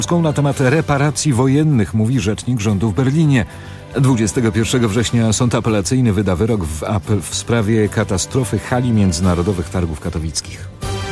Na temat reparacji wojennych, mówi rzecznik rządu w Berlinie. 21 września Sąd Apelacyjny wyda wyrok w sprawie katastrofy hali międzynarodowych targów katowickich.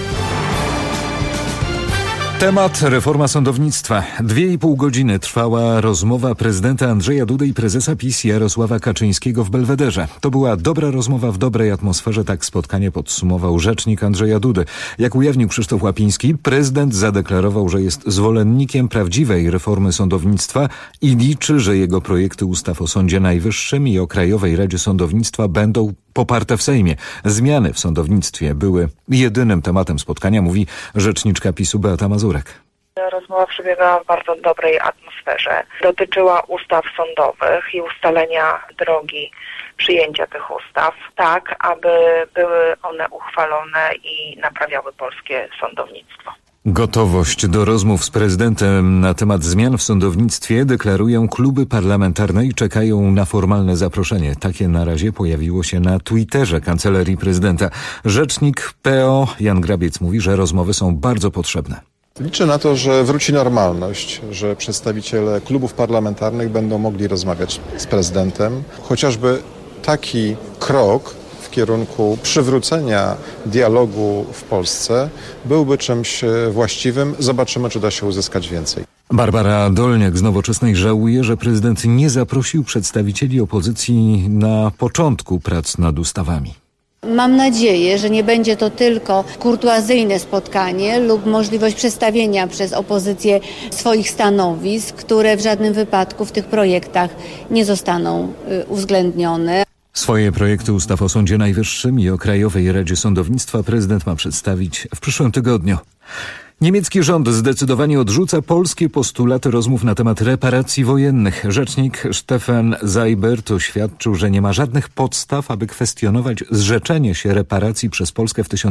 Temat reforma sądownictwa. 2,5 godziny trwała rozmowa prezydenta Andrzeja Dudy i prezesa PiS Jarosława Kaczyńskiego w Belwederze. To była dobra rozmowa w dobrej atmosferze, tak spotkanie podsumował rzecznik Andrzeja Dudy. Jak ujawnił Krzysztof Łapiński, prezydent zadeklarował, że jest zwolennikiem prawdziwej reformy sądownictwa i liczy, że jego projekty ustaw o Sądzie Najwyższym i o Krajowej Radzie Sądownictwa będą poparte w Sejmie. Zmiany w sądownictwie były jedynym tematem spotkania, mówi rzeczniczka PiS-u Beata Mazurek. Rozmowa przebiegała w bardzo dobrej atmosferze. Dotyczyła ustaw sądowych i ustalenia drogi przyjęcia tych ustaw, tak aby były one uchwalone i naprawiały polskie sądownictwo. Gotowość do rozmów z prezydentem na temat zmian w sądownictwie deklarują kluby parlamentarne i czekają na formalne zaproszenie. Takie na razie pojawiło się na Twitterze Kancelarii Prezydenta. Rzecznik PO Jan Grabiec mówi, że rozmowy są bardzo potrzebne. Liczę na to, że wróci normalność, że przedstawiciele klubów parlamentarnych będą mogli rozmawiać z prezydentem. Chociażby taki krok w kierunku przywrócenia dialogu w Polsce byłby czymś właściwym. Zobaczymy, czy da się uzyskać więcej. Barbara Dolniak z Nowoczesnej żałuje, że prezydent nie zaprosił przedstawicieli opozycji na początku prac nad ustawami. Mam nadzieję, że nie będzie to tylko kurtuazyjne spotkanie lub możliwość przedstawienia przez opozycję swoich stanowisk, które w żadnym wypadku w tych projektach nie zostaną uwzględnione. Swoje projekty ustaw o Sądzie Najwyższym i o Krajowej Radzie Sądownictwa prezydent ma przedstawić w przyszłym tygodniu. Niemiecki rząd zdecydowanie odrzuca polskie postulaty rozmów na temat reparacji wojennych. Rzecznik Stefan Seibert oświadczył, że nie ma żadnych podstaw, aby kwestionować zrzeczenie się reparacji przez Polskę w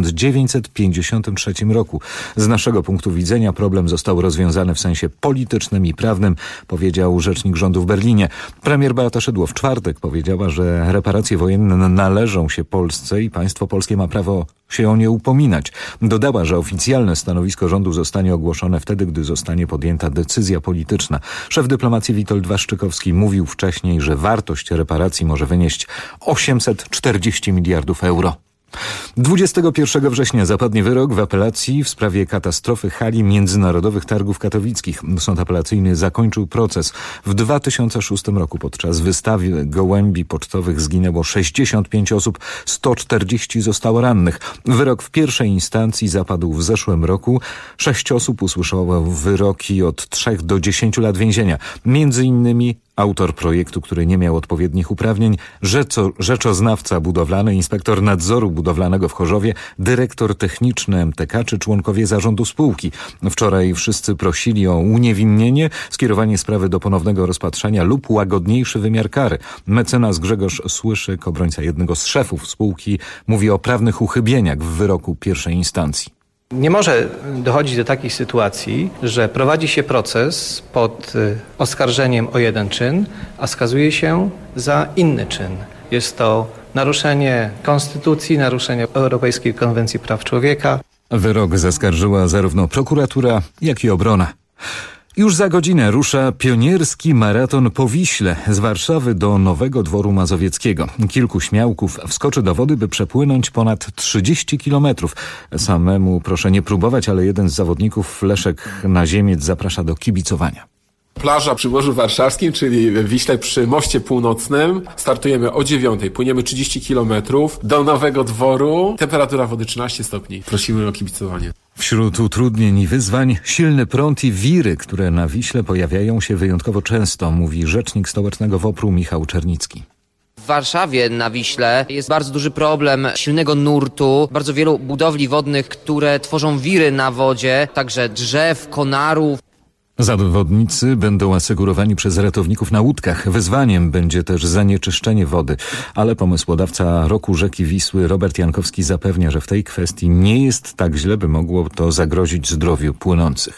1953 roku. Z naszego punktu widzenia problem został rozwiązany w sensie politycznym i prawnym, powiedział rzecznik rządu w Berlinie. Premier Beata Szydło w czwartek powiedziała, że reparacje wojenne należą się Polsce i państwo polskie ma prawo się o nie upominać. Dodała, że oficjalne stanowisko rządu zostanie ogłoszone wtedy, gdy zostanie podjęta decyzja polityczna. Szef dyplomacji Witold Waszczykowski mówił wcześniej, że wartość reparacji może wynieść 840 miliardów euro. 21 września zapadnie wyrok w apelacji w sprawie katastrofy hali międzynarodowych targów katowickich. Sąd apelacyjny zakończył proces. W 2006 roku podczas wystawy gołębi pocztowych zginęło 65 osób, 140 zostało rannych. Wyrok w pierwszej instancji zapadł w zeszłym roku. 6 osób usłyszało wyroki od 3 do 10 lat więzienia. Między innymi autor projektu, który nie miał odpowiednich uprawnień, rzeczoznawca budowlany, inspektor nadzoru budowlanego w Chorzowie, dyrektor techniczny MTK czy członkowie zarządu spółki. Wczoraj wszyscy prosili o uniewinnienie, skierowanie sprawy do ponownego rozpatrzenia lub łagodniejszy wymiar kary. Mecenas Grzegorz Słyszyk, obrońca jednego z szefów spółki, mówi o prawnych uchybieniach w wyroku pierwszej instancji. Nie może dochodzić do takiej sytuacji, że prowadzi się proces pod oskarżeniem o jeden czyn, a skazuje się za inny czyn. Jest to naruszenie konstytucji, naruszenie Europejskiej Konwencji Praw Człowieka. Wyrok zaskarżyła zarówno prokuratura, jak i obrona. Już za godzinę rusza pionierski maraton po Wiśle z Warszawy do Nowego Dworu Mazowieckiego. Kilku śmiałków wskoczy do wody, by przepłynąć ponad 30 kilometrów. Samemu proszę nie próbować, ale jeden z zawodników, Leszek Naziemiec, zaprasza do kibicowania. Plaża przy Morzu Warszawskim, czyli w Wiśle przy Moście Północnym. Startujemy o 9:00, płyniemy 30 km do Nowego Dworu. Temperatura wody 13 stopni. Prosimy o kibicowanie. Wśród utrudnień i wyzwań silny prąd i wiry, które na Wiśle pojawiają się wyjątkowo często, mówi rzecznik stołecznego WOPR-u Michał Czernicki. W Warszawie na Wiśle jest bardzo duży problem silnego nurtu, bardzo wielu budowli wodnych, które tworzą wiry na wodzie, także drzew, konarów. Zawodnicy będą asygurowani przez ratowników na łódkach. Wyzwaniem będzie też zanieczyszczenie wody, ale pomysłodawca Roku Rzeki Wisły Robert Jankowski zapewnia, że w tej kwestii nie jest tak źle, by mogło to zagrozić zdrowiu płynących.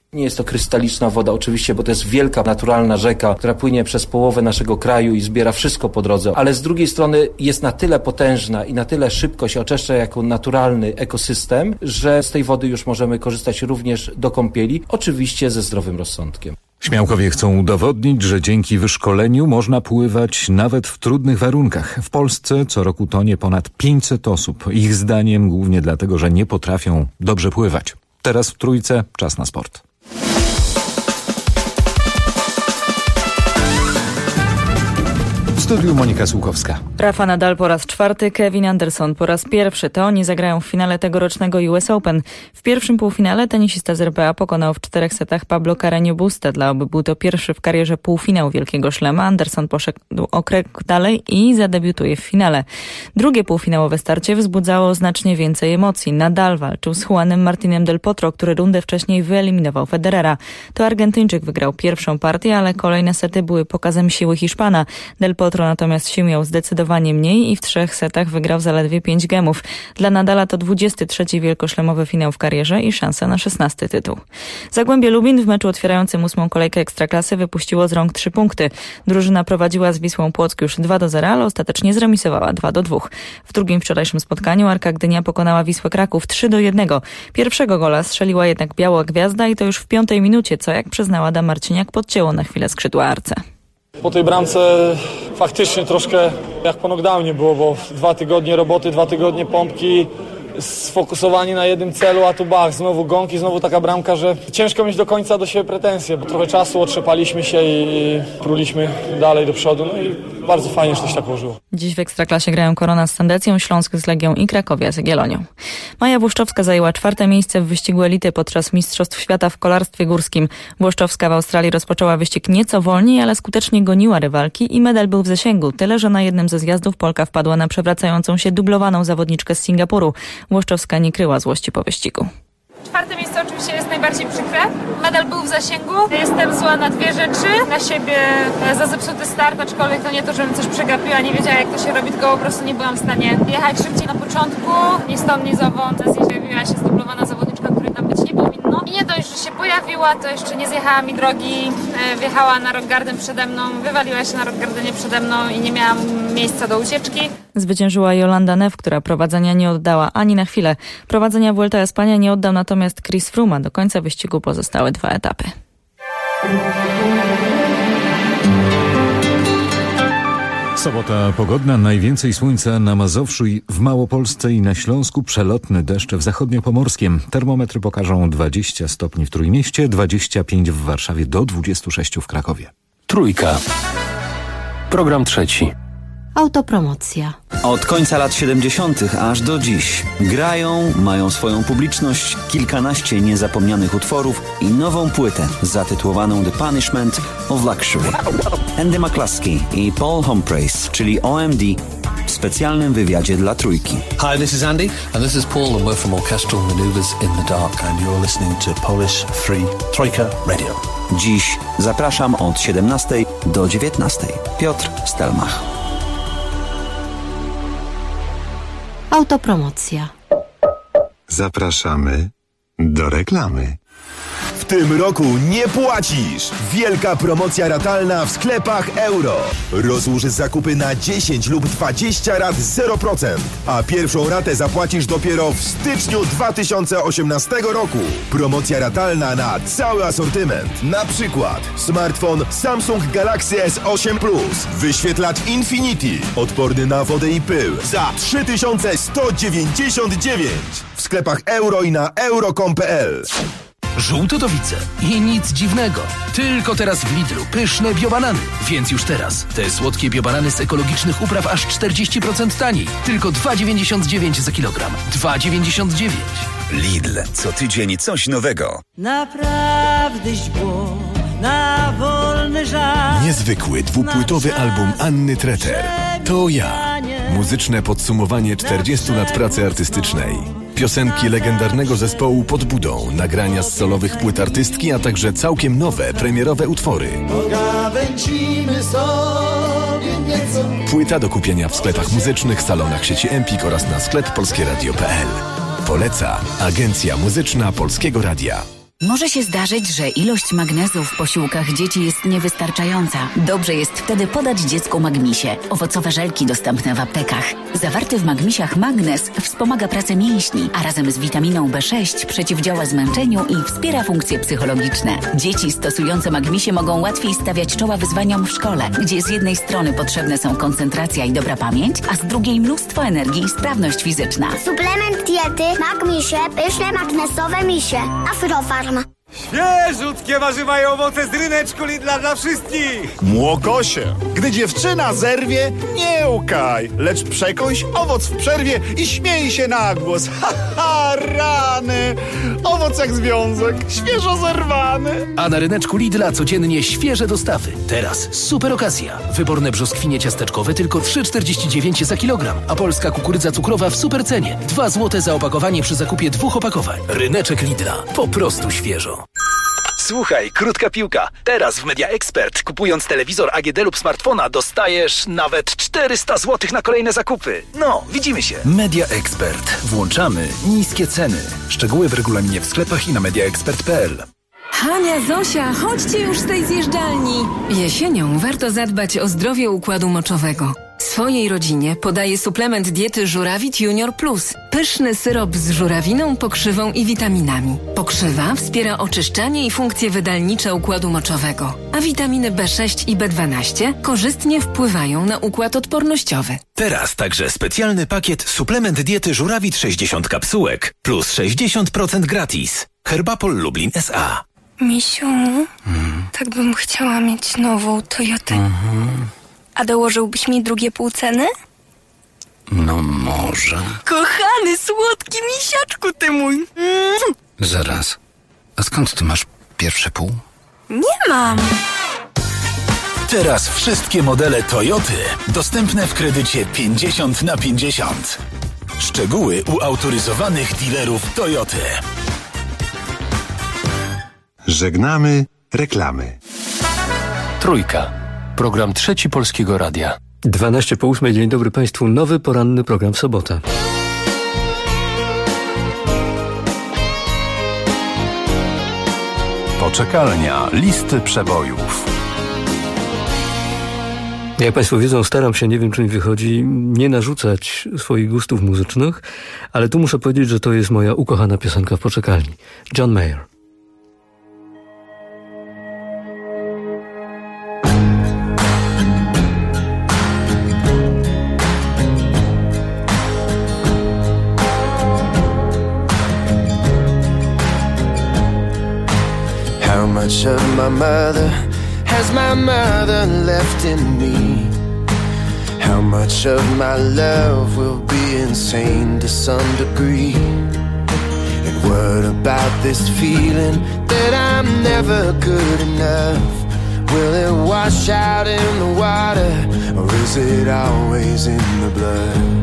Nie jest to krystaliczna woda oczywiście, bo to jest wielka, naturalna rzeka, która płynie przez połowę naszego kraju i zbiera wszystko po drodze, ale z drugiej strony jest na tyle potężna i na tyle szybko się oczyszcza jako naturalny ekosystem, że z tej wody już możemy korzystać również do kąpieli, oczywiście ze zdrowym rozsądkiem. Śmiałkowie chcą udowodnić, że dzięki wyszkoleniu można pływać nawet w trudnych warunkach. W Polsce co roku tonie ponad 500 osób. Ich zdaniem głównie dlatego, że nie potrafią dobrze pływać. Teraz w Trójce czas na sport. W studiu Monika Słuchowska. Rafa Nadal po raz 4, Kevin Anderson po raz 1. To oni zagrają w finale tegorocznego US Open. W pierwszym półfinale tenisista z RPA pokonał w 4 setach Pablo Carreño Busta. Dla obu był to pierwszy w karierze półfinał Wielkiego Szlema. Anderson poszedł o krok dalej i zadebiutuje w finale. Drugie półfinałowe starcie wzbudzało znacznie więcej emocji. Nadal walczył z Juanem Martinem del Potro, który rundę wcześniej wyeliminował Federera. To Argentyńczyk wygrał pierwszą partię, ale kolejne sety były pokazem siły Hiszpana. Del Potro natomiast sił miał zdecydowanie mniej i w 3 setach wygrał zaledwie 5 gemów. Dla Nadala to 23. wielkoszlemowy finał w karierze i szansa na 16. tytuł. Zagłębie Lubin w meczu otwierającym 8. kolejkę Ekstraklasy wypuściło z rąk 3 punkty. Drużyna prowadziła z Wisłą Płock już 2-0, ale ostatecznie zremisowała 2-2. W drugim wczorajszym spotkaniu Arka Gdynia pokonała Wisłę Kraków 3-1. Pierwszego gola strzeliła jednak Biała Gwiazda i to już w 5. minucie, co jak przyznała Adam Marciniak podcięło na chwilę skrzydła Arce. Po tej bramce faktycznie troszkę jak po knockdownie było, bo 2 tygodnie roboty, 2 tygodnie pompki, sfokusowani na jednym celu, a tu bach, znowu gong i znowu taka bramka, że ciężko mieć do końca do siebie pretensje, bo trochę czasu otrzepaliśmy się i pruliśmy dalej do przodu, no i bardzo fajnie, że to się tak położyło. Dziś w Ekstraklasie grają Korona z Sandecją, Śląsk z Legią i Krakowia z Jagiellonią. Maja Włoszczowska zajęła 4. miejsce w wyścigu elity podczas Mistrzostw Świata w kolarstwie górskim. Włoszczowska w Australii rozpoczęła wyścig nieco wolniej, ale skutecznie goniła rywalki i medal był w zasięgu. Tyle, że na jednym ze zjazdów Polka wpadła na przewracającą się dublowaną zawodniczkę z Singapuru. Włoszczowska nie kryła złości po wyścigu. 4. miejsce oczywiście jest najbardziej przykre. Medal był w zasięgu. Jestem zła na 2 rzeczy. Na siebie za zepsuty start, aczkolwiek to nie to, żebym coś przegapiła, nie wiedziała jak to się robi, tylko po prostu nie byłam w stanie jechać szybciej na początku. Ni stąd, ni zowąd. Pojawiła się zdublowana zawodniczka, której tam być nie powinno. I nie dość, że się pojawiła, to jeszcze nie zjechała mi drogi. Wjechała na Rock Garden przede mną, wywaliła się na Rock Gardenie przede mną i nie miałam miejsca do ucieczki. Zwyciężyła Jolanda Neff, która prowadzenia nie oddała ani na chwilę. Prowadzenia Vuelta a España nie oddał natomiast Chris Froome. Do końca wyścigu pozostały 2 etapy. Sobota pogodna, najwięcej słońca na Mazowszu i w Małopolsce i na Śląsku, przelotny deszcz w zachodniopomorskiem. Termometry pokażą 20 stopni w Trójmieście, 25 w Warszawie, do 26 w Krakowie. Trójka. Program 3. Autopromocja. Od końca lat 70. aż do dziś grają, mają swoją publiczność, kilkanaście niezapomnianych utworów i nową płytę zatytułowaną The Punishment of Luxury. Andy McCluskey i Paul Humphreys, czyli OMD, w specjalnym wywiadzie dla Trójki. Hi, this is Andy and this is Paul and we're from Orchestral Maneuvers in the Dark and you're listening to Polish Free Trójka Radio. Dziś zapraszam od 17 do 19. Piotr Stelmach. Autopromocja. Zapraszamy do reklamy. W tym roku nie płacisz! Wielka promocja ratalna w sklepach Euro. Rozłóż zakupy na 10 lub 20 rat 0%, a pierwszą ratę zapłacisz dopiero w styczniu 2018 roku. Promocja ratalna na cały asortyment. Na przykład smartfon Samsung Galaxy S8 Plus, wyświetlacz Infinity, odporny na wodę i pył za 3199 w sklepach Euro i na euro.com.pl. Żółtodowice. I nic dziwnego. Tylko teraz w Lidlu pyszne biobanany. Więc już teraz te słodkie biobanany z ekologicznych upraw aż 40% taniej. Tylko 2,99 za kilogram. 2,99. Lidl. Co tydzień coś nowego. Naprawdę źdźbło na wolny żar. Niezwykły dwupłytowy album Anny Treter. To ja. Muzyczne podsumowanie 40 lat pracy artystycznej. Piosenki legendarnego zespołu Pod Budą, nagrania z solowych płyt artystki, a także całkiem nowe, premierowe utwory. Płyta do kupienia w sklepach muzycznych, salonach sieci Empik oraz na sklep polskieradio.pl. Poleca Agencja Muzyczna Polskiego Radia. Może się zdarzyć, że ilość magnezu w posiłkach dzieci jest niewystarczająca. Dobrze jest wtedy podać dziecku Magmisie. Owocowe żelki dostępne w aptekach. Zawarty w Magmisiach magnez wspomaga pracę mięśni, a razem z witaminą B6 przeciwdziała zmęczeniu i wspiera funkcje psychologiczne. Dzieci stosujące Magmisie mogą łatwiej stawiać czoła wyzwaniom w szkole, gdzie z jednej strony potrzebne są koncentracja i dobra pamięć, a z drugiej mnóstwo energii i sprawność fizyczna. Suplement diety Magmisie, pyszne magnesowe misie. Afrofarm. Świeżutkie warzywa i owoce z ryneczku Lidla dla wszystkich! Młokosie, gdy dziewczyna zerwie, nie łkaj, lecz przekąś owoc w przerwie i śmiej się na głos. Ha, ha, rany! Owoc jak związek, świeżo zerwany. A na ryneczku Lidla codziennie świeże dostawy. Teraz super okazja. Wyborne brzoskwinie ciasteczkowe tylko 3,49 za kilogram, a polska kukurydza cukrowa w super cenie. 2 zł za opakowanie przy zakupie 2 opakowań. Ryneczek Lidla. Po prostu świeżo. Słuchaj, krótka piłka. Teraz w Media Expert, kupując telewizor AGD lub smartfona, dostajesz nawet 400 zł na kolejne zakupy. No, widzimy się. Media Expert. Włączamy niskie ceny. Szczegóły w regulaminie w sklepach i na mediaexpert.pl. Hania, Zosia, chodźcie już z tej zjeżdżalni. Jesienią warto zadbać o zdrowie układu moczowego. Swojej rodzinie podaję suplement diety Żurawit Junior Plus. Pyszny syrop z żurawiną, pokrzywą i witaminami. Pokrzywa wspiera oczyszczanie i funkcje wydalnicze układu moczowego, a witaminy B6 i B12 korzystnie wpływają na układ odpornościowy. Teraz także specjalny pakiet suplement diety Żurawit 60 kapsułek plus 60% gratis. Herbapol Lublin S.A. Misiu, tak bym chciała mieć nową Toyotę. A dołożyłbyś mi drugie pół ceny? No może. Kochany, słodki misiaczku ty mój. Zaraz. A skąd ty masz pierwsze pół? Nie mam. Teraz wszystkie modele Toyoty dostępne w kredycie 50/50. Szczegóły u autoryzowanych dealerów Toyoty. Żegnamy reklamy. Trójka. Program Trzeci Polskiego Radia. 12 po 8. Dzień dobry Państwu. Nowy poranny program w sobotę. Poczekalnia. Listy przebojów. Jak Państwo wiedzą, staram się, nie wiem czy mi wychodzi, nie narzucać swoich gustów muzycznych, ale tu muszę powiedzieć, że to jest moja ukochana piosenka w poczekalni. John Mayer. How much of my mother has my mother left in me? How much of my love will be insane to some degree? And what about this feeling that I'm never good enough? Will it wash out in the water, or is it always in the blood?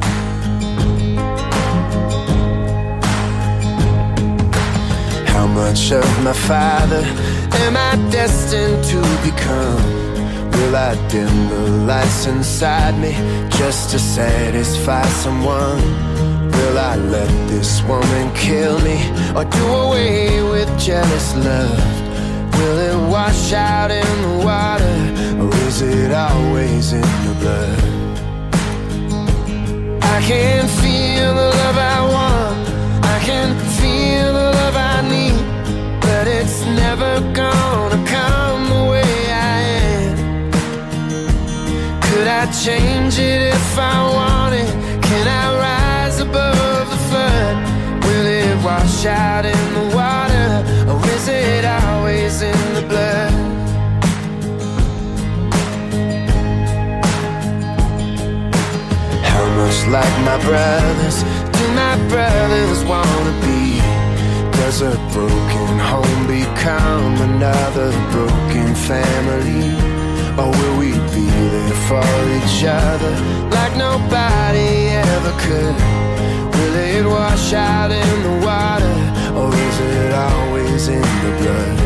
How much of my father am I destined to become? Will I dim the lights inside me just to satisfy someone? Will I let this woman kill me or do away with jealous love? Will it wash out in the water, or is it always in the blood? I can feel the love I want, I can feel the love I need, but it's never gonna come the way I am. Could I change it if I wanted? Can I rise above the flood? Will it wash out in the water, or is it always in the blood? How much like my brothers do my brothers wanna be? Does a broken home become another broken family? Or will we be there for each other like nobody ever could? Will it wash out in the water, or is it always in the blood?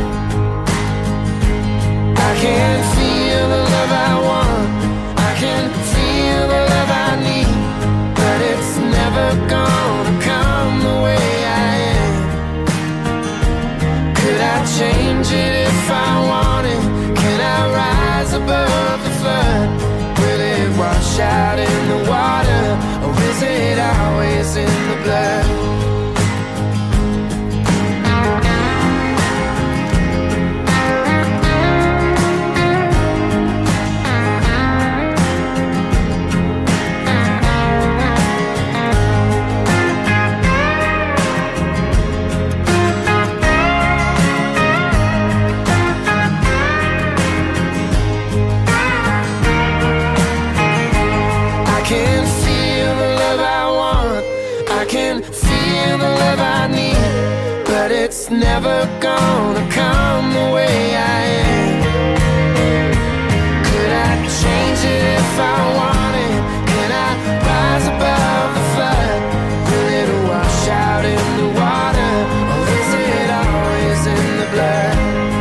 I can feel the love I want, I can feel the love I need, but it's never gonna come the way I am. it's never gonna come the way I am. Could I change it if I wanted? Can I rise above the flood? Will it wash out in the water? Or is it always in the blood?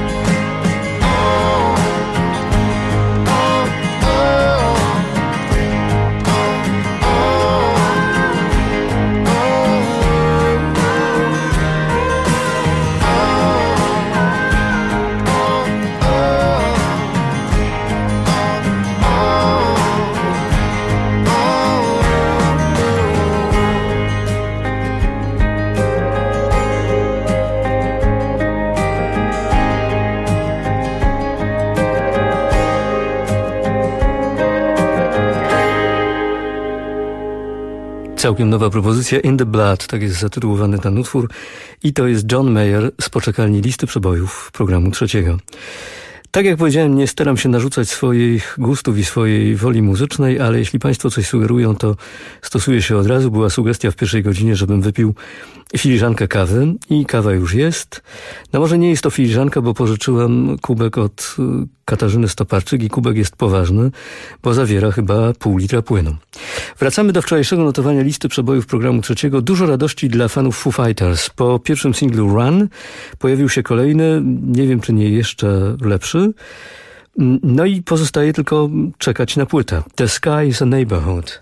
Całkiem nowa propozycja, In the Blood, tak jest zatytułowany ten utwór i to jest John Mayer z poczekalni listy przebojów programu trzeciego. Tak jak powiedziałem, nie staram się narzucać swoich gustów i swojej woli muzycznej, ale jeśli Państwo coś sugerują, to stosuję się od razu. Była sugestia w pierwszej godzinie, żebym wypił filiżankę kawy i kawa już jest. No może nie jest to filiżanka, bo pożyczyłem kubek od Katarzyny Stoparczyk i kubek jest poważny, bo zawiera chyba pół litra płynu. Wracamy do wczorajszego notowania listy przebojów programu trzeciego. Dużo radości dla fanów Foo Fighters. Po pierwszym singlu Run pojawił się kolejny, nie wiem czy nie jeszcze lepszy. No i pozostaje tylko czekać na płytę. The Sky is a Neighborhood.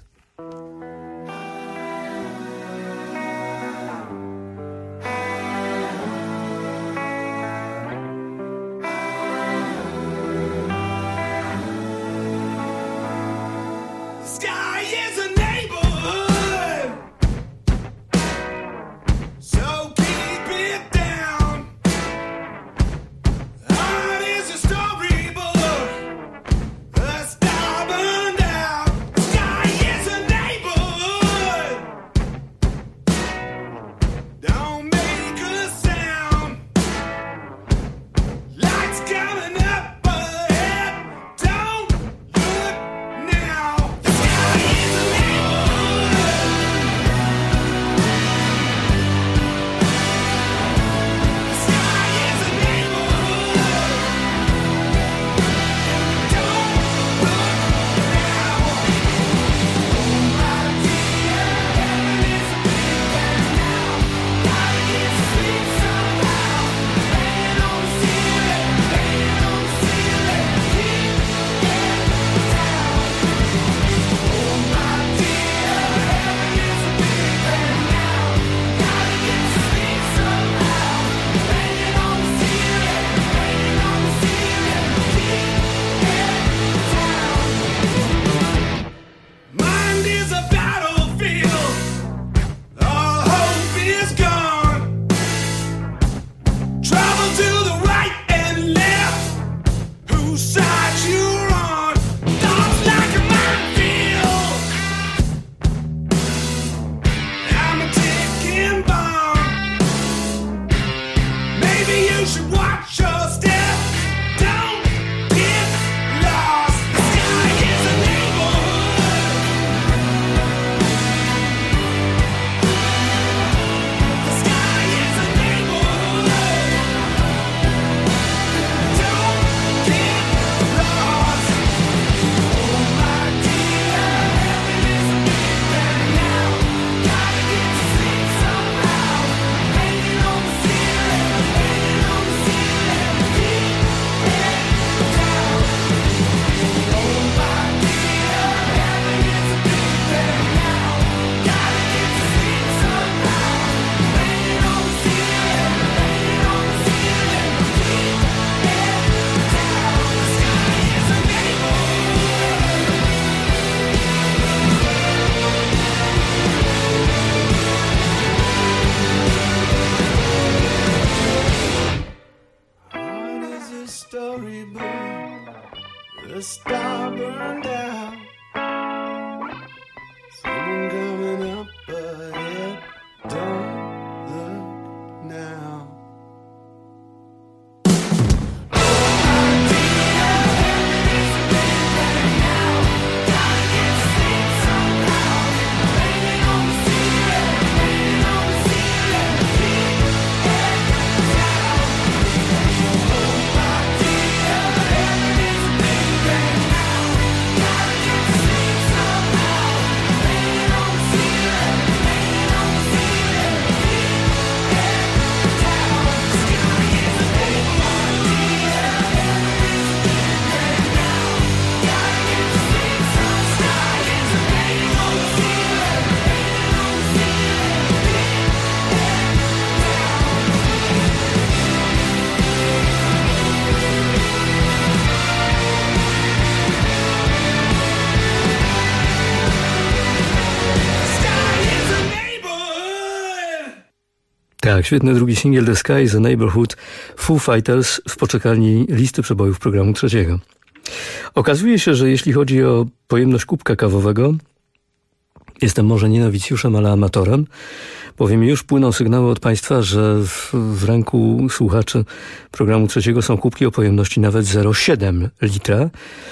Tak, świetny drugi singiel The Sky is a Neighborhood, Foo Fighters w poczekalni listy przebojów programu trzeciego. Okazuje się, że jeśli chodzi o pojemność kubka kawowego, jestem może nie nowicjuszem, ale amatorem, bowiem już płyną sygnały od Państwa, że w ręku słuchaczy programu trzeciego są kubki o pojemności nawet 0,7 litra.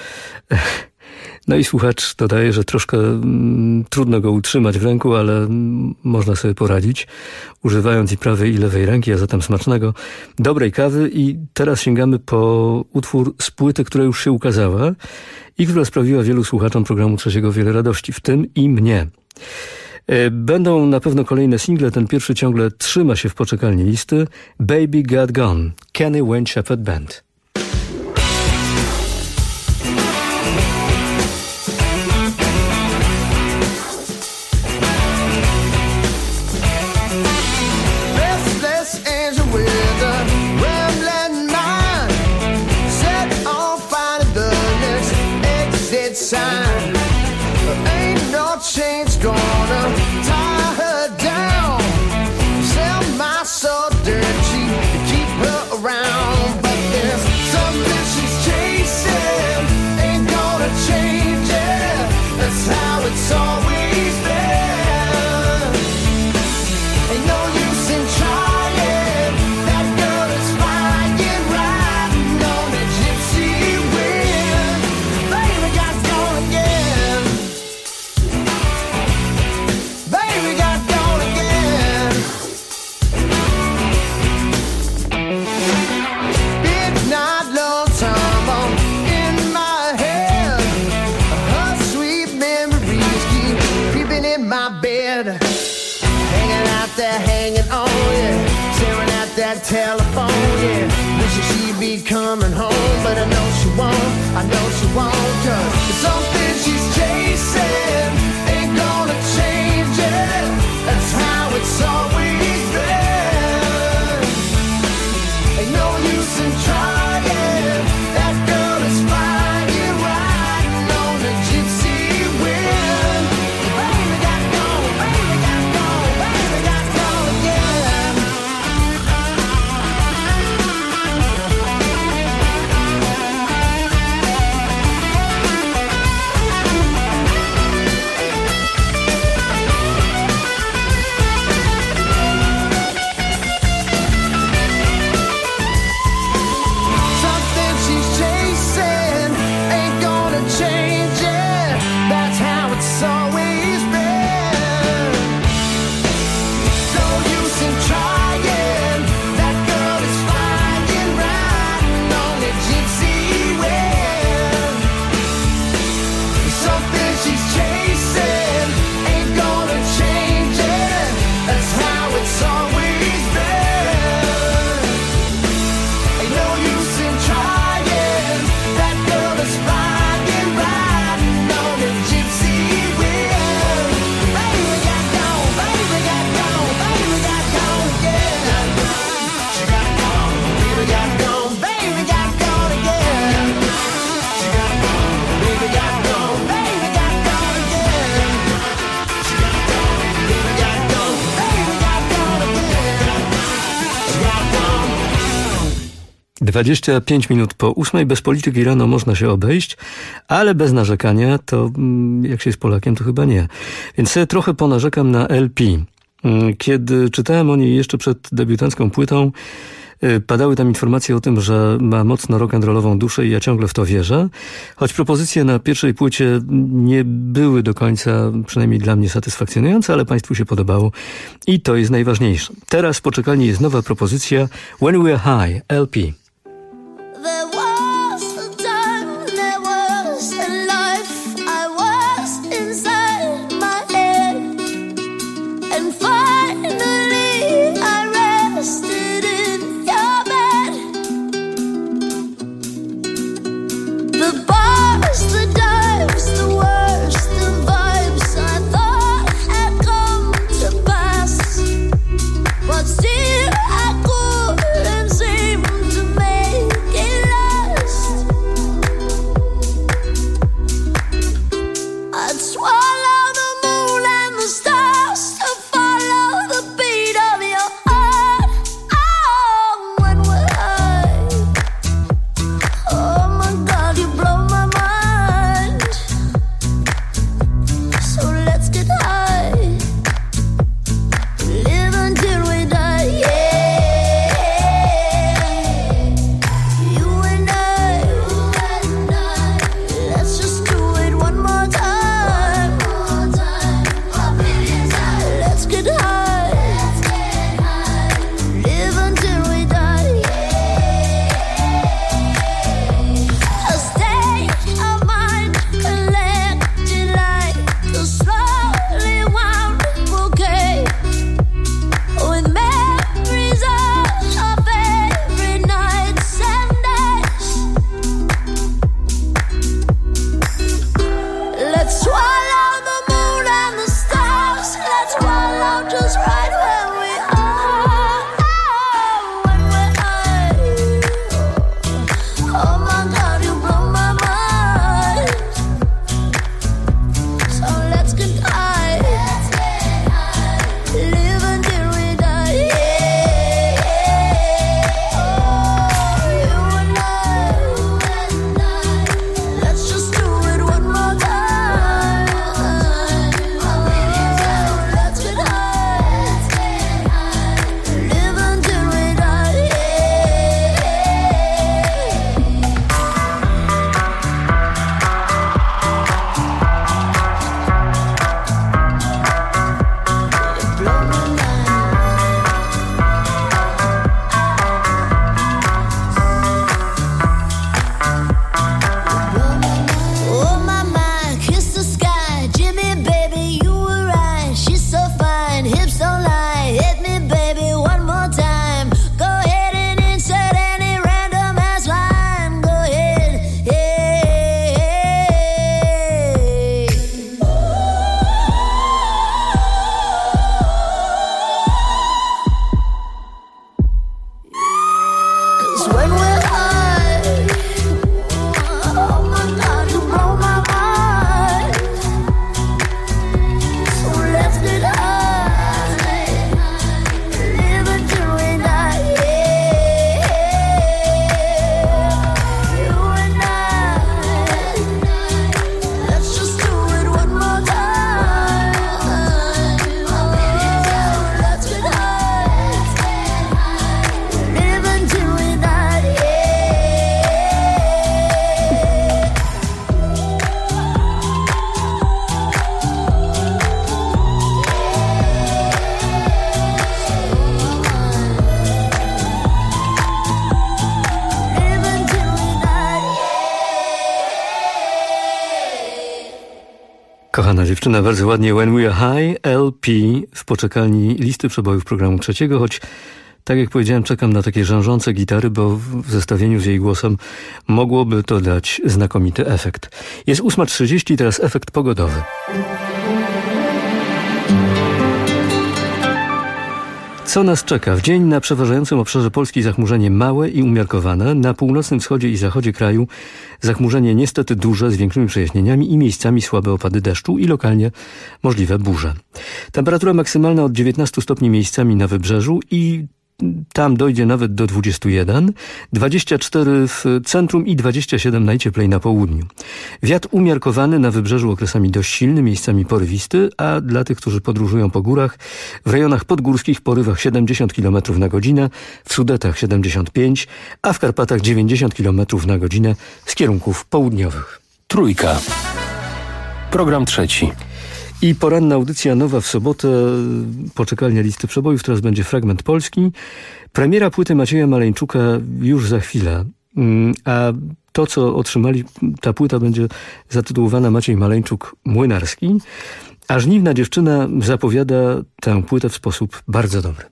No i słuchacz dodaje, że troszkę trudno go utrzymać w ręku, ale można sobie poradzić, używając i prawej i lewej ręki, a zatem smacznego, dobrej kawy. I teraz sięgamy po utwór z płyty, która już się ukazała i która sprawiła wielu słuchaczom programu trzeciego wiele radości, w tym i mnie. Będą na pewno kolejne single, ten pierwszy ciągle trzyma się w poczekalni listy. Baby Got Gone, Kenny Wayne Shepherd Band. Sign. Ain't no change gonna tie her down. Sell my soul dirt cheap to keep her around. But there's something she's chasing, ain't gonna change it. That's how it's always been. Ain't no use in trying. That girl is flying, riding on a gypsy wind. Baby got gone again. Baby got gone again. Midnight love time in my head. Her sweet memories keep creeping in my bed. Hanging out there, hanging on, yeah. Staring at that telephone, yeah. Wishing she'd be coming home, but I know she won't, I know she won't. 'Cause something she's chasing ain't gonna change it. That's how it's always been. Ain't no use in trying. That girl is flying, riding on a gypsy wind. Baby got gone, baby got gone, baby got gone again. Something she's chasing ain't gonna change it. That's how it's always been. No use in trying. That girl is flying, riding on a gypsy wind. Something she's chasing ain't gonna change it. That's how it's always been. Ain't no use in trying. That girl is flying, riding on a gypsy wind. Baby got gone, baby got gone, baby got gone again. She got gone, baby got gone, baby got gone again. She got gone, baby got gone, baby got gone again. She got gone, baby got gone, baby got gone again. She got gone. 25 minut po 8, bez polityki rano można się obejść, ale bez narzekania to, jak się jest Polakiem, to chyba nie. Więc sobie trochę ponarzekam na LP. Kiedy czytałem o niej jeszcze przed debiutancką płytą, padały tam informacje o tym, że ma mocno rock'n'rollową duszę i ja ciągle w to wierzę. Choć propozycje na pierwszej płycie nie były do końca, przynajmniej dla mnie, satysfakcjonujące, ale Państwu się podobało i to jest najważniejsze. Teraz w poczekalni jest nowa propozycja When We're High, LP. There was a time, there was a life. I was inside my head, and finally I rested in your bed. The bars, the dives, the worst, the vibes I thought had come to pass, but still I couldn't seem to make it last. Kochana dziewczyna, bardzo ładnie When We Are High, LP w poczekalni listy przebojów programu trzeciego, choć tak jak powiedziałem, czekam na takie żążące gitary, bo w zestawieniu z jej głosem mogłoby to dać znakomity efekt. Jest 8:30, teraz efekt pogodowy. Co nas czeka? W dzień na przeważającym obszarze Polski zachmurzenie małe i umiarkowane. Na północnym wschodzie i zachodzie kraju zachmurzenie niestety duże z większymi przejaśnieniami i miejscami słabe opady deszczu i lokalnie możliwe burze. Temperatura maksymalna od 19 stopni miejscami na wybrzeżu i tam dojdzie nawet do 21, 24 w centrum i 27 najcieplej na południu. Wiatr umiarkowany na wybrzeżu okresami dość silny, miejscami porywisty, a dla tych, którzy podróżują po górach, w rejonach podgórskich porywach 70 km na godzinę, w Sudetach 75, a w Karpatach 90 km na godzinę z kierunków południowych. Trójka. Program trzeci. I poranna audycja nowa w sobotę, poczekalnia listy przebojów, teraz będzie fragment polski. Premiera płyty Macieja Maleńczuka już za chwilę, a to, co otrzymali, ta płyta będzie zatytułowana Maciej Maleńczuk Młynarski, a Żniwna dziewczyna zapowiada tę płytę w sposób bardzo dobry.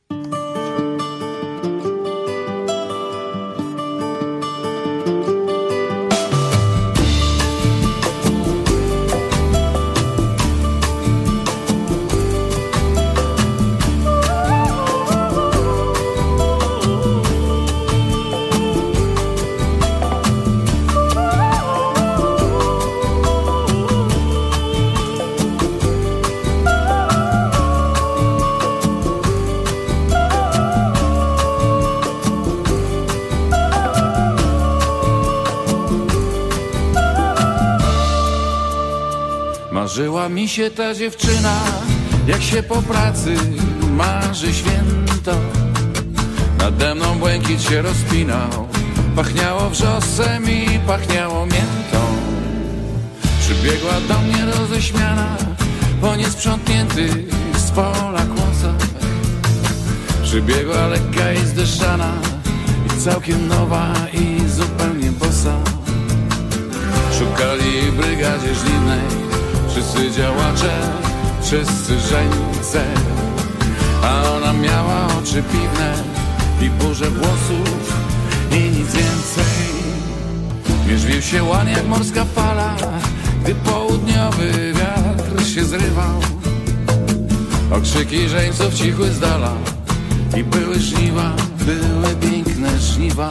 Marzyła mi się ta dziewczyna, jak się po pracy marzy święto. Nade mną błękit się rozpinał, pachniało wrzosem i pachniało miętą. Przybiegła do mnie roześmiana, po niesprzątniętych z pola kłosach. Przybiegła lekka i zdeszana, i całkiem nowa i zupełnie bosa. Szukali w brygadzie żniwnej wszyscy działacze, wszyscy żeńce, a ona miała oczy piwne i burzę włosów i nic więcej. Mierzwił się łan jak morska fala, gdy południowy wiatr się zrywał. Okrzyki żeńców cichły z dala i były żniwa, były piękne żniwa.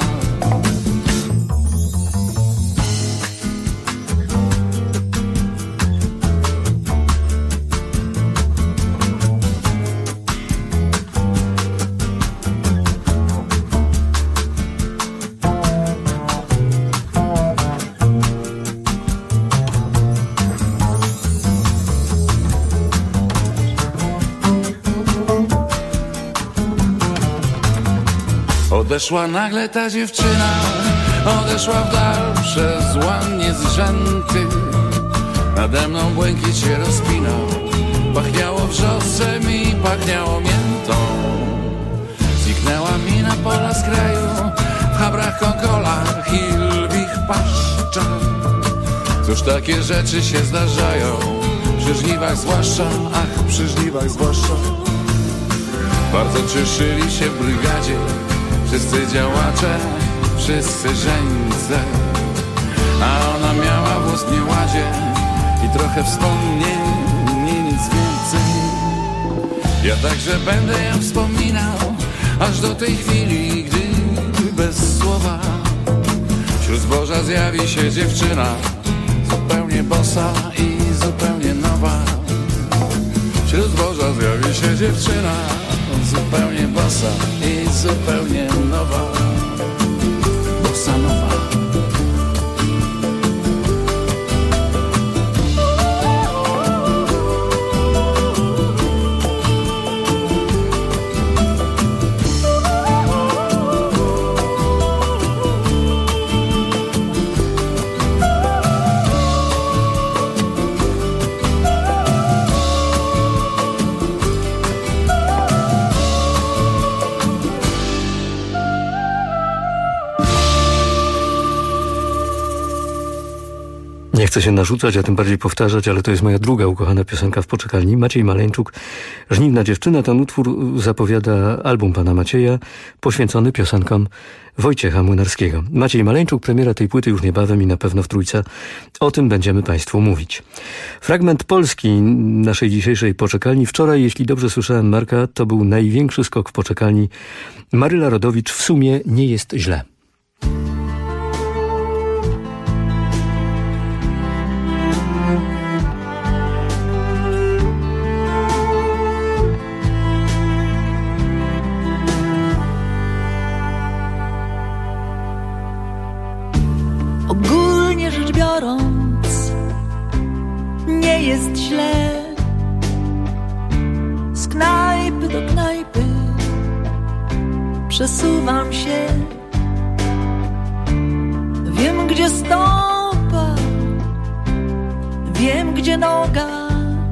Odeszła nagle ta dziewczyna, odeszła w dal przez łan niezrzęty. Nade mną błękit się rozpinał, pachniało wrzosem i pachniało miętą. Zniknęła mi na pola z kraju, w chabrach, konkolach i lwich paszczach. Cóż takie rzeczy się zdarzają, przy żniwach zwłaszcza, ach, przy żniwach zwłaszcza. Bardzo cieszyli się w brygadzie wszyscy działacze, wszyscy żeńce, a ona miała włos w nieładzie i trochę wspomnień, nic więcej. Ja także będę ją wspominał, aż do tej chwili, gdy bez słowa wśród zboża zjawi się dziewczyna, zupełnie bosa i zupełnie nowa. Wśród zboża zjawi się dziewczyna, zupełnie bosa i zupełnie nowa. Bossa nowa. Nie chcę się narzucać, a tym bardziej powtarzać, ale to jest moja druga ukochana piosenka w poczekalni. Maciej Maleńczuk, Żniwna dziewczyna. Ten utwór zapowiada album pana Macieja, poświęcony piosenkom Wojciecha Młynarskiego. Maciej Maleńczuk, premiera tej płyty już niebawem i na pewno w Trójce. O tym będziemy państwu mówić. Fragment Polski naszej dzisiejszej poczekalni. Wczoraj, jeśli dobrze słyszałem Marka, to był największy skok w poczekalni. Maryla Rodowicz, w sumie nie jest źle. Ogólnie rzecz biorąc, nie jest źle. Z knajpy do knajpy przesuwam się. Wiem, gdzie stopa, wiem, gdzie noga.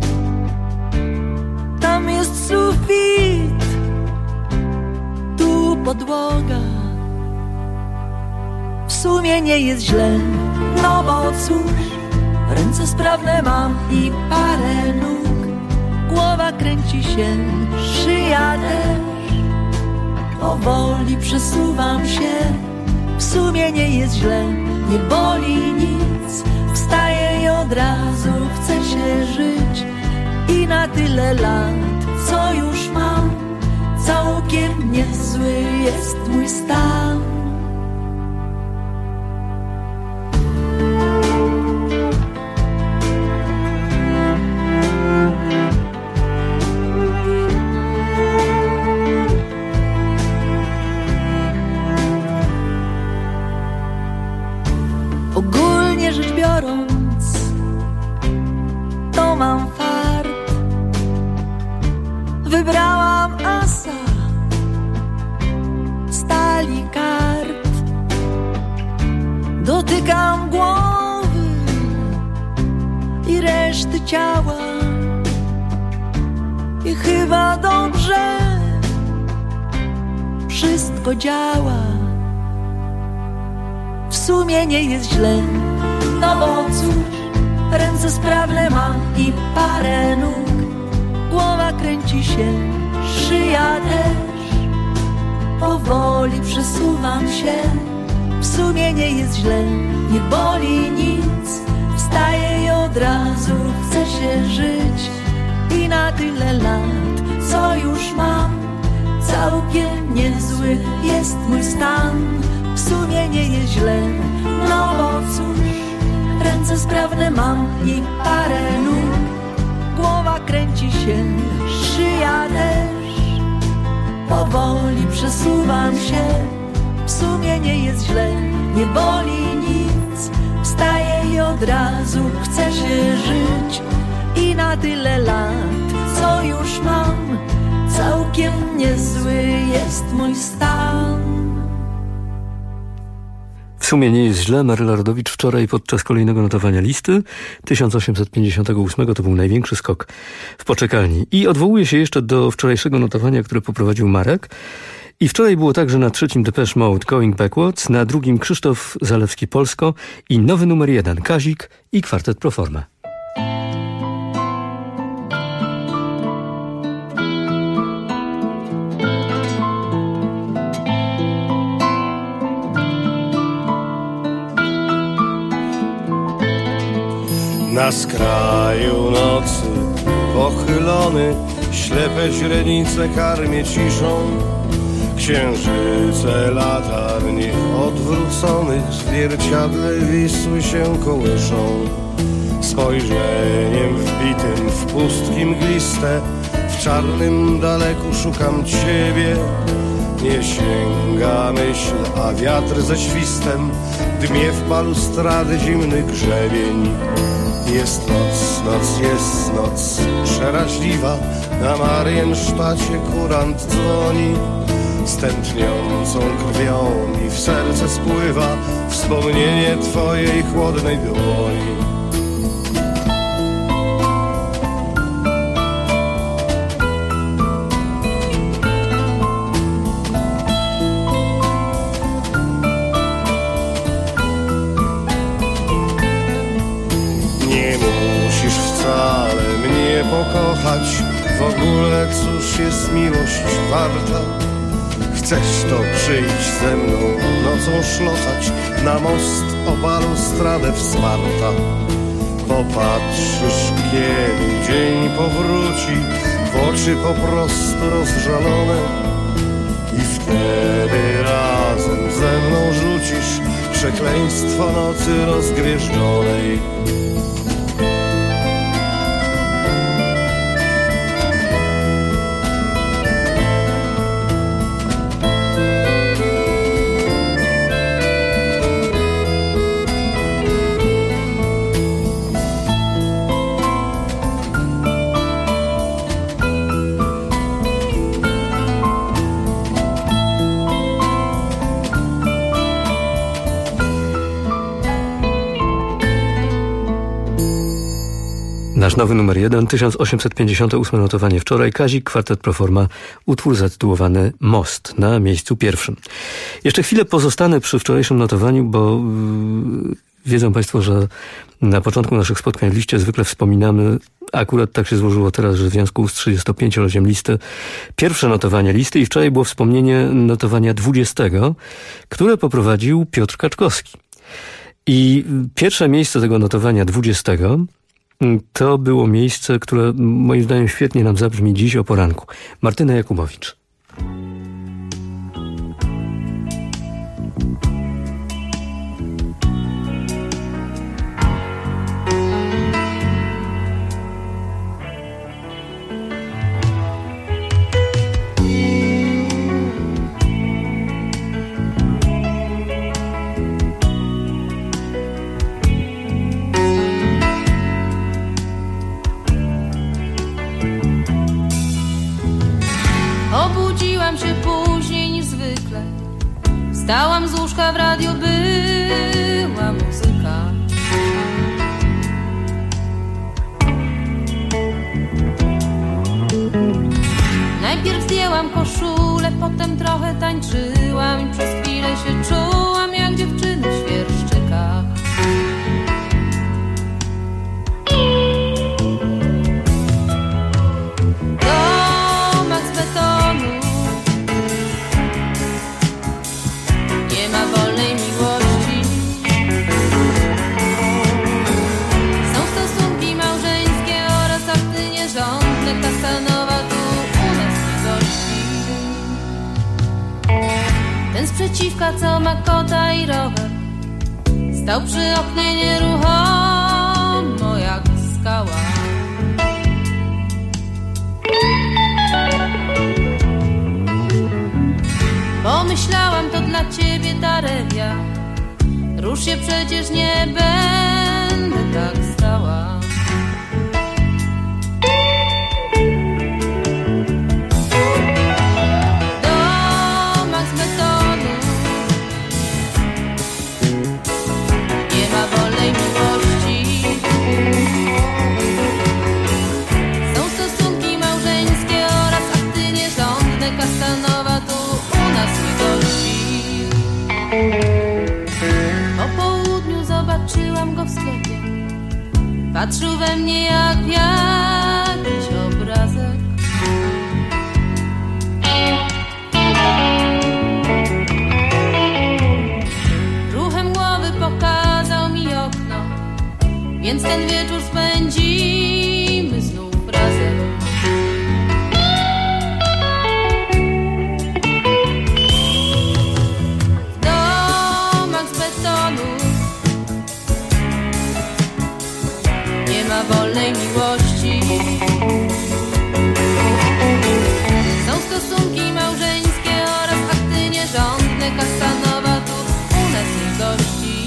Tam jest sufit, tu podłoga. W sumie nie jest źle, no bo cóż, ręce sprawne mam i parę nóg. Głowa kręci się, szyja też. Powoli przesuwam się. W sumie nie jest źle, nie boli nic. Wstaję i od razu chcę się żyć. I na tyle lat, co już mam, całkiem niezły jest mój stan. Ogólnie rzecz biorąc, to mam fart. Wybrałam asa, stali kart. Dotykam głowy i reszty ciała. I chyba dobrze wszystko działa. W sumie nie jest źle, no bo cóż, ręce sprawne mam i parę nóg. Głowa kręci się, szyja też. Powoli przesuwam się. W sumie nie jest źle, nie boli nic. Wstaję i od razu chcę się żyć. I na tyle lat, co już mam, całkiem niezły jest mój stan. W sumie nie jest źle, no bo cóż, ręce sprawne mam i parę nóg. Głowa kręci się, szyja też. Powoli przesuwam się. W sumie nie jest źle, nie boli nic. Wstaję i od razu chcę się żyć. I na tyle lat, co już mam, całkiem niezły jest mój stan. W sumie nie jest źle. Maryla Rodowicz wczoraj podczas kolejnego notowania listy 1858 to był największy skok w poczekalni. I odwołuje się jeszcze do wczorajszego notowania, które poprowadził Marek. I wczoraj było także na trzecim Depeche Mode Going Backwards, na drugim Krzysztof Zalewski Polsko i nowy numer 1 Kazik i kwartet Pro Forma. Na skraju nocy pochylony, ślepe źrenice karmię ciszą. Księżyce latarni odwróconych w zwierciadle Wisły się kołyszą. Spojrzeniem wbitym w pustki mgliste, w czarnym daleku szukam ciebie. Nie sięga myśl, a wiatr ze świstem dmie w balustrady zimny grzebień. Jest noc, noc jest noc przeraźliwa, na Mariensztacie kurant dzwoni. Stętniącą krwią mi w serce spływa wspomnienie twojej chłodnej dłoni. w ogóle cóż jest miłość warta? Chcesz to przyjść ze mną nocą szlocać na most o balustradę wsparta. Popatrzysz, kiedy dzień powróci w oczy po prostu rozżalone i wtedy razem ze mną rzucisz przekleństwo nocy rozgwieżdżonej. Nasz nowy numer 1, 1858 notowanie wczoraj, Kazik, kwartet Proforma, utwór zatytułowany Most na miejscu pierwszym. Jeszcze chwilę pozostanę przy wczorajszym notowaniu, bo wiedzą Państwo, że na początku naszych spotkań w liście zwykle wspominamy, akurat tak się złożyło teraz, że w związku z 35-leciem listy, pierwsze notowanie listy i wczoraj było wspomnienie notowania 20, które poprowadził Piotr Kaczkowski. I pierwsze miejsce tego notowania 20 to było miejsce, które moim zdaniem świetnie nam zabrzmi dziś o poranku. Martyna Jakubowicz. Wstałam z łóżka, w radio była muzyka. Najpierw zdjęłam koszulę, potem trochę tańczyłam i przez chwilę się czułam jak dziewczyny w świerszczykach. Domek z betonu, nie ma wolnej miłości. Są stosunki małżeńskie oraz akty nierządne. Kasanowa tu u nas nie gości. Ten sprzeciwka, co ma kota i rower, stał przy oknie nieruchomo jak skała. Pomyślałam, to dla ciebie Darelia. Rusz się, przecież nie będę tak stała. Domek z betonu, nie ma wolnej miłości. Są stosunki małżeńskie oraz akty nierządne. Kasanowa tu u nas nie gości. Po południu zobaczyłam go w sklepie. Patrzył we mnie jak w jakiś obrazek. Ruchem głowy pokazał mi okno, więc ten wieczór spędzimy znów razem. Wolnej miłości. Są stosunki małżeńskie oraz akty nierządne. Kasanowa tu u nas nie gości.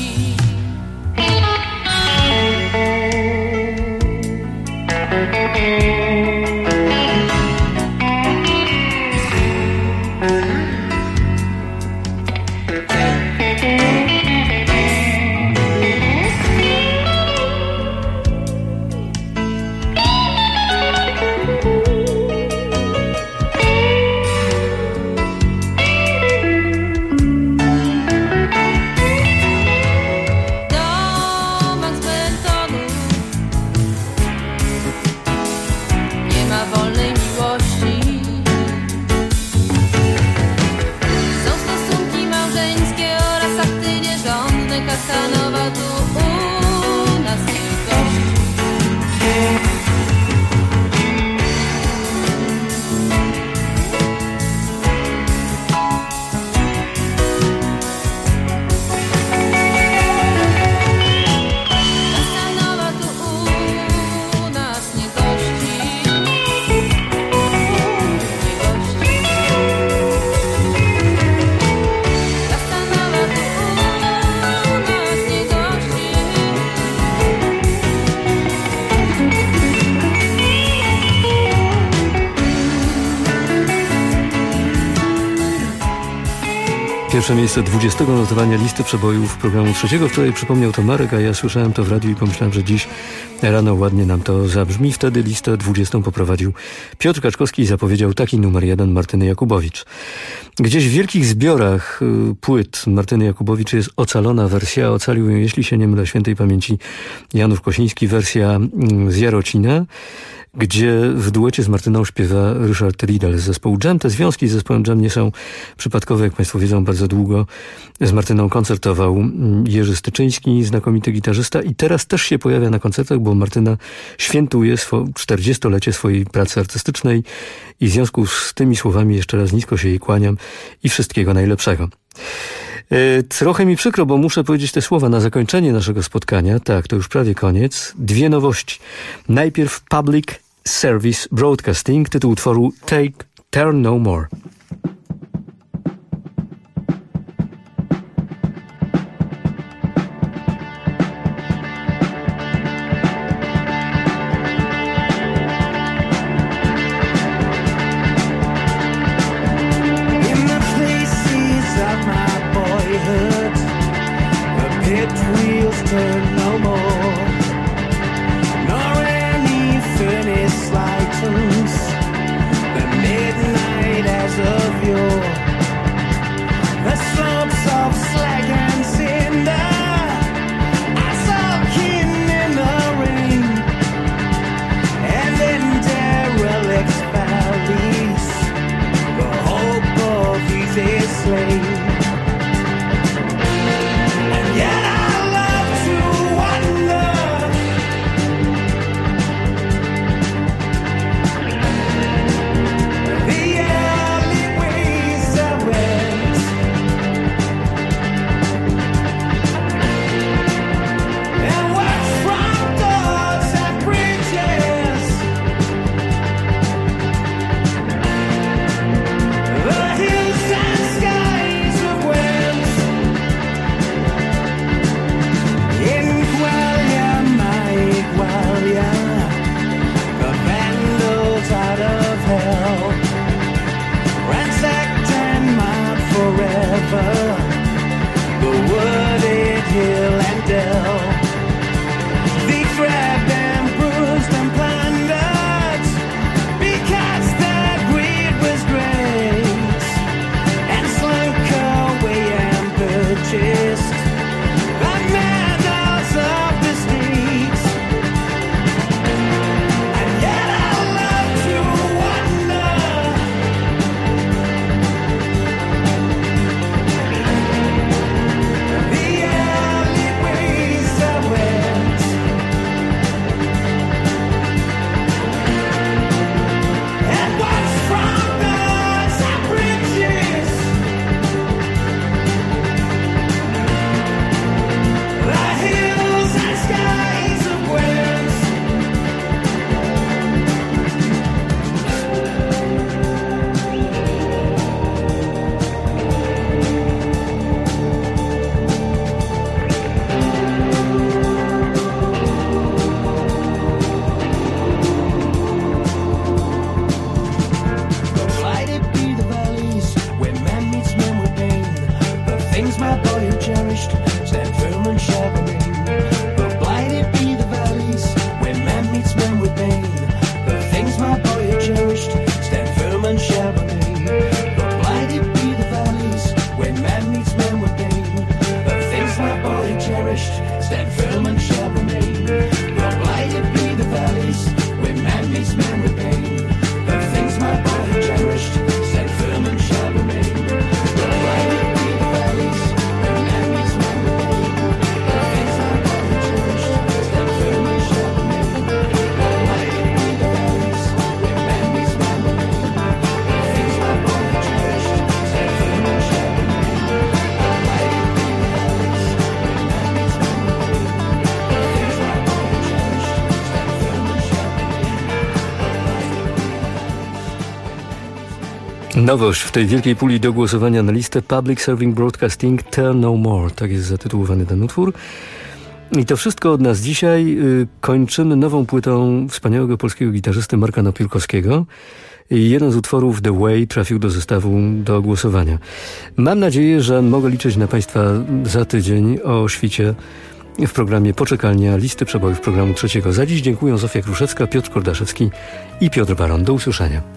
Pierwsze miejsce 20 notowania listy przebojów programu trzeciego. Wczoraj przypomniał to Marek, a ja słyszałem to w radiu i pomyślałem, że dziś rano ładnie nam to zabrzmi. Wtedy listę 20 poprowadził Piotr Kaczkowski i zapowiedział taki numer 1 Martyny Jakubowicz. Gdzieś w wielkich zbiorach płyt Martyny Jakubowicz jest ocalona wersja. Ocalił ją, jeśli się nie mylę, świętej pamięci Janusz Kosiński, wersja z Jarocina, gdzie w duecie z Martyną śpiewa Ryszard Riedel z zespołu Jam. Te związki z zespołem Jam nie są przypadkowe, jak Państwo wiedzą, bardzo długo z Martyną koncertował Jerzy Styczyński, znakomity gitarzysta, i teraz też się pojawia na koncertach, bo Martyna świętuje 40-lecie swojej pracy artystycznej i w związku z tymi słowami jeszcze raz nisko się jej kłaniam i wszystkiego najlepszego. Trochę mi przykro, bo muszę powiedzieć te słowa na zakończenie naszego spotkania. Tak, to już prawie koniec. Dwie nowości. Najpierw Public Service Broadcasting, tytuł utworu Take Turn No More. Nowość w tej wielkiej puli do głosowania na listę Public Serving Broadcasting Tell No More. Tak jest zatytułowany ten utwór. I to wszystko od nas dzisiaj. Kończymy nową płytą wspaniałego polskiego gitarzysty Marka Napiórkowskiego. Jeden z utworów The Way trafił do zestawu do głosowania. Mam nadzieję, że mogę liczyć na Państwa za tydzień o świcie w programie Poczekalnia listy przebojów programu trzeciego. Za dziś dziękuję Zofia Kruszewska, Piotr Kordaszewski i Piotr Baron. Do usłyszenia.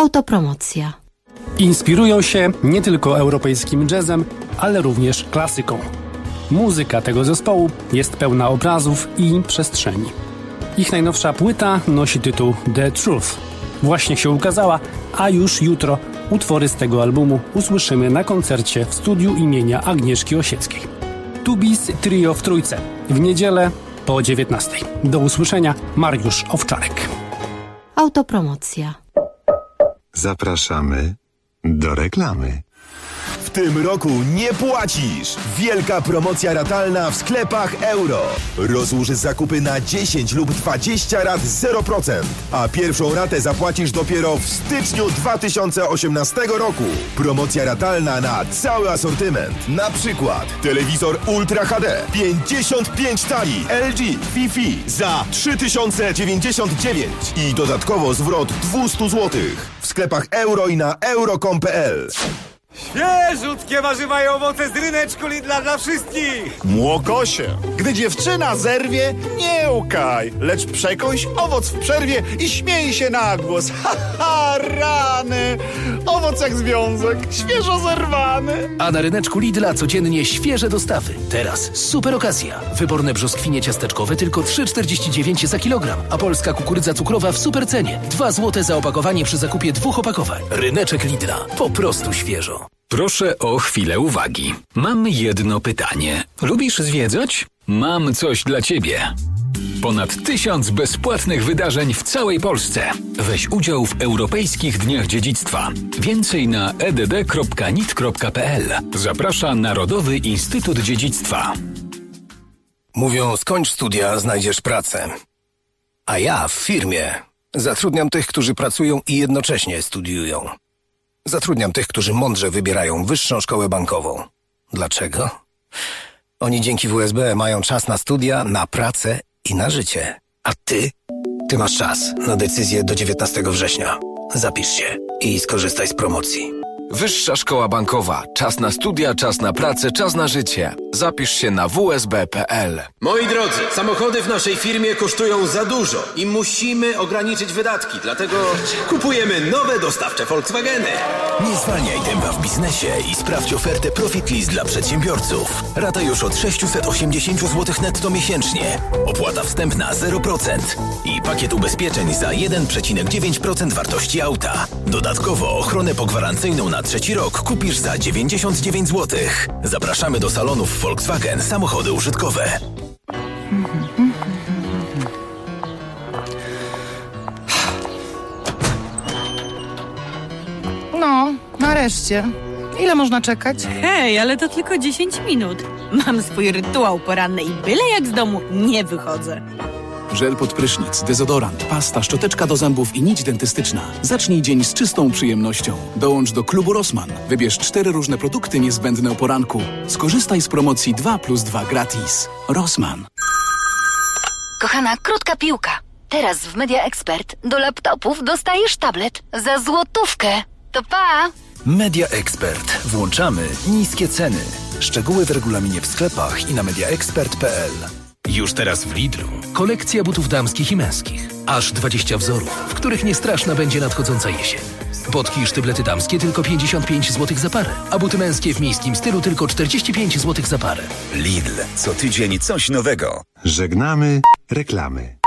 Autopromocja. Inspirują się nie tylko europejskim jazzem, ale również klasyką. Muzyka tego zespołu jest pełna obrazów i przestrzeni. Ich najnowsza płyta nosi tytuł The Truth. Właśnie się ukazała, a już jutro utwory z tego albumu usłyszymy na koncercie w studiu imienia Agnieszki Osieckiej. Tubis Trio w Trójce. W niedzielę po 19. Do usłyszenia, Mariusz Owczarek. Autopromocja. Zapraszamy do reklamy. W tym roku nie płacisz! Wielka promocja ratalna w sklepach Euro. Rozłóż zakupy na 10 lub 20 rat 0%, a pierwszą ratę zapłacisz dopiero w styczniu 2018 roku. Promocja ratalna na cały asortyment. Na przykład telewizor Ultra HD 55 tali LG Wi-Fi za 3099 i dodatkowo zwrot 200 zł. W sklepach Euro i na euro.com.pl. Świeżutkie warzywa i owoce z ryneczku Lidla dla wszystkich! Młokosie, gdy dziewczyna zerwie, nie łkaj, lecz przekąś owoc w przerwie i śmiej się na głos. Ha, ha, rany! Owoc jak związek, świeżo zerwany. A na ryneczku Lidla codziennie świeże dostawy. Teraz super okazja. Wyborne brzoskwinie ciasteczkowe tylko 3,49 za kilogram, a polska kukurydza cukrowa w super cenie. 2 zł za opakowanie przy zakupie 2 opakowań. Ryneczek Lidla. Po prostu świeżo. Proszę o chwilę uwagi. Mam jedno pytanie. Lubisz zwiedzać? Mam coś dla Ciebie. Ponad 1000 bezpłatnych wydarzeń w całej Polsce. Weź udział w Europejskich Dniach Dziedzictwa. Więcej na edd.nit.pl. Zaprasza Narodowy Instytut Dziedzictwa. Mówią, skończ studia, znajdziesz pracę. A ja w firmie zatrudniam tych, którzy pracują i jednocześnie studiują. Zatrudniam tych, którzy mądrze wybierają wyższą szkołę bankową. Dlaczego? Oni dzięki WSB mają czas na studia, na pracę i na życie. A ty? Ty masz czas na decyzję do 19 września. Zapisz się i skorzystaj z promocji. Wyższa Szkoła Bankowa. Czas na studia, czas na pracę, czas na życie. Zapisz się na wsb.pl. Moi drodzy, samochody w naszej firmie kosztują za dużo i musimy ograniczyć wydatki, dlatego kupujemy nowe dostawcze Volkswageny. Nie zwalniaj tempa w biznesie i sprawdź ofertę Profit List dla przedsiębiorców. Rata już od 680 zł netto miesięcznie. Opłata wstępna 0% i pakiet ubezpieczeń za 1,9% wartości auta. Dodatkowo ochronę pogwarancyjną na 3. rok kupisz za 99 zł. Zapraszamy do salonów Volkswagen Samochody Użytkowe. No, nareszcie. Ile można czekać? Hej, ale to tylko 10 minut. Mam swój rytuał poranny i byle jak z domu nie wychodzę. Żel pod prysznic, dezodorant, pasta, szczoteczka do zębów i nić dentystyczna. Zacznij dzień z czystą przyjemnością. Dołącz do klubu Rossmann. Wybierz 4 różne produkty niezbędne o poranku. Skorzystaj z promocji 2+2 gratis. Rossmann. Kochana, krótka piłka. Teraz w Media Expert do laptopów dostajesz tablet za złotówkę. To pa! Media Expert. Włączamy niskie ceny. Szczegóły w regulaminie w sklepach i na mediaexpert.pl. Już teraz w Lidlu. Kolekcja butów damskich i męskich. Aż 20 wzorów, w których nie straszna będzie nadchodząca jesień. Botki i sztyblety damskie tylko 55 zł za parę, a buty męskie w miejskim stylu tylko 45 zł za parę. Lidl. Co tydzień coś nowego. Żegnamy reklamy.